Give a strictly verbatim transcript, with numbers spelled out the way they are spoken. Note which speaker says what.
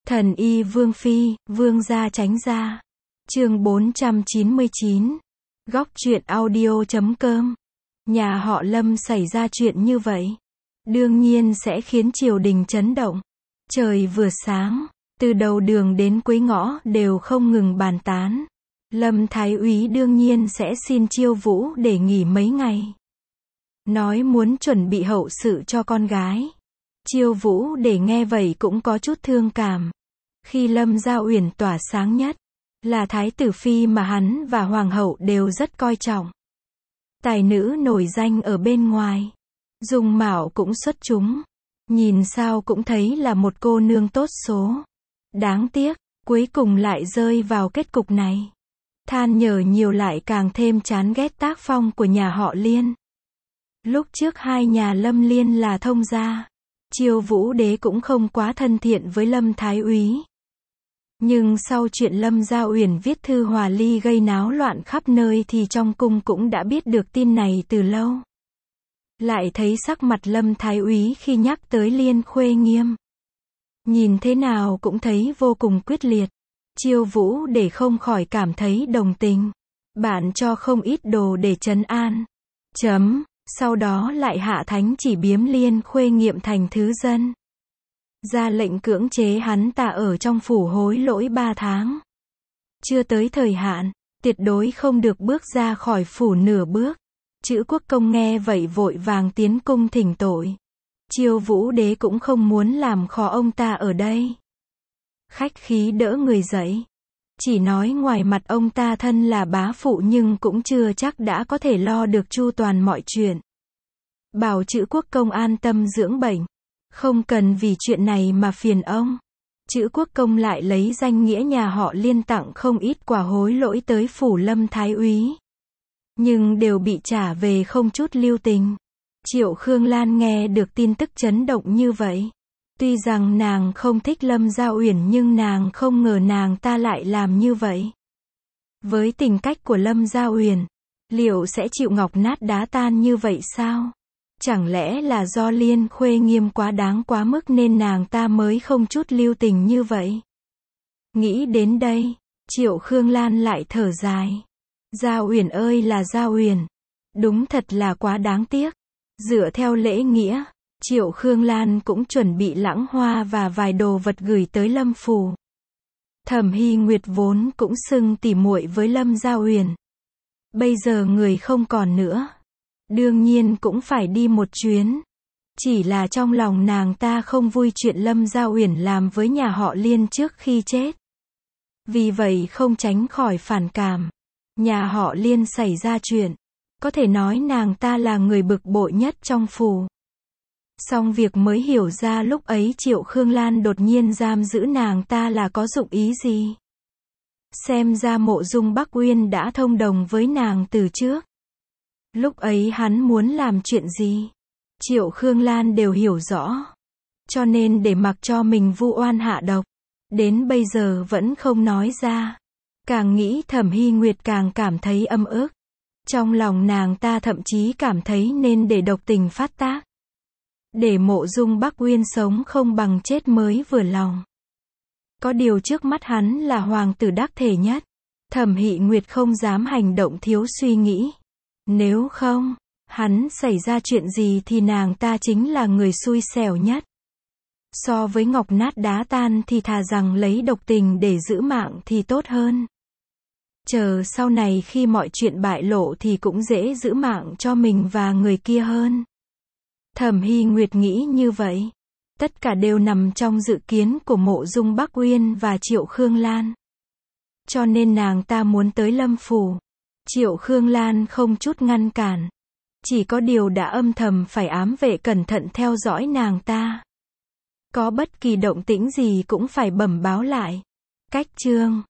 Speaker 1: Thần y Vương Phi, Vương gia tránh ra. Chương bốn trăm chín mươi chín. Góc truyện audio chấm com. Nhà họ Lâm xảy ra chuyện như vậy, đương nhiên sẽ khiến triều đình chấn động. Trời vừa sáng, từ đầu đường đến cuối ngõ đều không ngừng bàn tán. Lâm Thái Úy đương nhiên sẽ xin Chiêu Vũ để nghỉ mấy ngày, nói muốn chuẩn bị hậu sự cho con gái. Chiêu Vũ để nghe vậy cũng có chút thương cảm. Khi Lâm Gia Uyển tỏa sáng nhất, là thái tử phi mà hắn và hoàng hậu đều rất coi trọng. Tài nữ nổi danh ở bên ngoài, dung mạo cũng xuất chúng, nhìn sao cũng thấy là một cô nương tốt số. Đáng tiếc, cuối cùng lại rơi vào kết cục này. Than nhở nhiều lại càng thêm chán ghét tác phong của nhà họ Liên. Lúc trước hai nhà Lâm Liên là thông gia, Chiêu Vũ đế cũng không quá thân thiện với Lâm Thái Úy. Nhưng sau chuyện Lâm Gia Uyển viết thư hòa ly gây náo loạn khắp nơi thì trong cung cũng đã biết được tin này từ lâu. Lại thấy sắc mặt Lâm Thái Úy khi nhắc tới Liên Khuê Nghiêm, nhìn thế nào cũng thấy vô cùng quyết liệt. Chiêu Vũ để không khỏi cảm thấy đồng tình. Bạn cho không ít đồ để trấn an. Chấm. Sau đó lại hạ thánh chỉ biếm Liên Khuê Nghiệm thành thứ dân, ra lệnh cưỡng chế hắn ta ở trong phủ hối lỗi ba tháng. Chưa tới thời hạn, tuyệt đối không được bước ra khỏi phủ nửa bước. Chữ Quốc Công nghe vậy vội vàng tiến cung thỉnh tội. Chiêu Vũ đế cũng không muốn làm khó ông ta ở đây, khách khí đỡ người dậy. Chỉ nói ngoài mặt ông ta thân là bá phụ nhưng cũng chưa chắc đã có thể lo được chu toàn mọi chuyện. Bảo Chữ Quốc Công an tâm dưỡng bệnh, không cần vì chuyện này mà phiền ông. Chữ Quốc Công lại lấy danh nghĩa nhà họ Liên tặng không ít quà hối lỗi tới phủ Lâm Thái Úy, nhưng đều bị trả về không chút lưu tình. Triệu Khương Lan nghe được tin tức chấn động như vậy. Tuy rằng nàng không thích Lâm Gia Uyển nhưng nàng không ngờ nàng ta lại làm như vậy. Với tình cách của Lâm Gia Uyển, liệu sẽ chịu ngọc nát đá tan như vậy sao? Chẳng lẽ là do Liên Khuê Nghiêm quá đáng quá mức nên nàng ta mới không chút lưu tình như vậy? Nghĩ đến đây, Triệu Khương Lan lại thở dài. Gia Uyển ơi là Gia Uyển, đúng thật là quá đáng tiếc. Dựa theo lễ nghĩa, Triệu Khương Lan cũng chuẩn bị lãng hoa và vài đồ vật gửi tới Lâm phủ. Thẩm Hy Nguyệt vốn cũng xưng tỉ muội với Lâm Gia Uyển, bây giờ người không còn nữa, đương nhiên cũng phải đi một chuyến. Chỉ là trong lòng nàng ta không vui chuyện Lâm Gia Uyển làm với nhà họ Liên trước khi chết, vì vậy không tránh khỏi phản cảm. Nhà họ Liên xảy ra chuyện, có thể nói nàng ta là người bực bội nhất trong phủ. Xong việc mới hiểu ra lúc ấy Triệu Khương Lan đột nhiên giam giữ nàng ta là có dụng ý gì. Xem ra Mộ Dung Bắc Uyên đã thông đồng với nàng từ trước. Lúc ấy hắn muốn làm chuyện gì, Triệu Khương Lan đều hiểu rõ. Cho nên để mặc cho mình vu oan hạ độc, đến bây giờ vẫn không nói ra. Càng nghĩ Thẩm Hy Nguyệt càng cảm thấy âm ức. Trong lòng nàng ta thậm chí cảm thấy nên để độc tình phát tác, để Mộ Dung Bắc Uyên sống không bằng chết mới vừa lòng. Có điều trước mắt hắn là hoàng tử đắc thể nhất, Thẩm Hy Nguyệt không dám hành động thiếu suy nghĩ. Nếu không, hắn xảy ra chuyện gì thì nàng ta chính là người xui xẻo nhất. So với ngọc nát đá tan thì thà rằng lấy độc tình để giữ mạng thì tốt hơn. Chờ sau này khi mọi chuyện bại lộ thì cũng dễ giữ mạng cho mình và người kia hơn. Thẩm Hy Nguyệt nghĩ như vậy. Tất cả đều nằm trong dự kiến của Mộ Dung Bắc Uyên và Triệu Khương Lan. Cho nên nàng ta muốn tới Lâm phủ. Triệu Khương Lan không chút ngăn cản. Chỉ có điều đã âm thầm phải ám vệ cẩn thận theo dõi nàng ta. Có bất kỳ động tĩnh gì cũng phải bẩm báo lại. Cách chương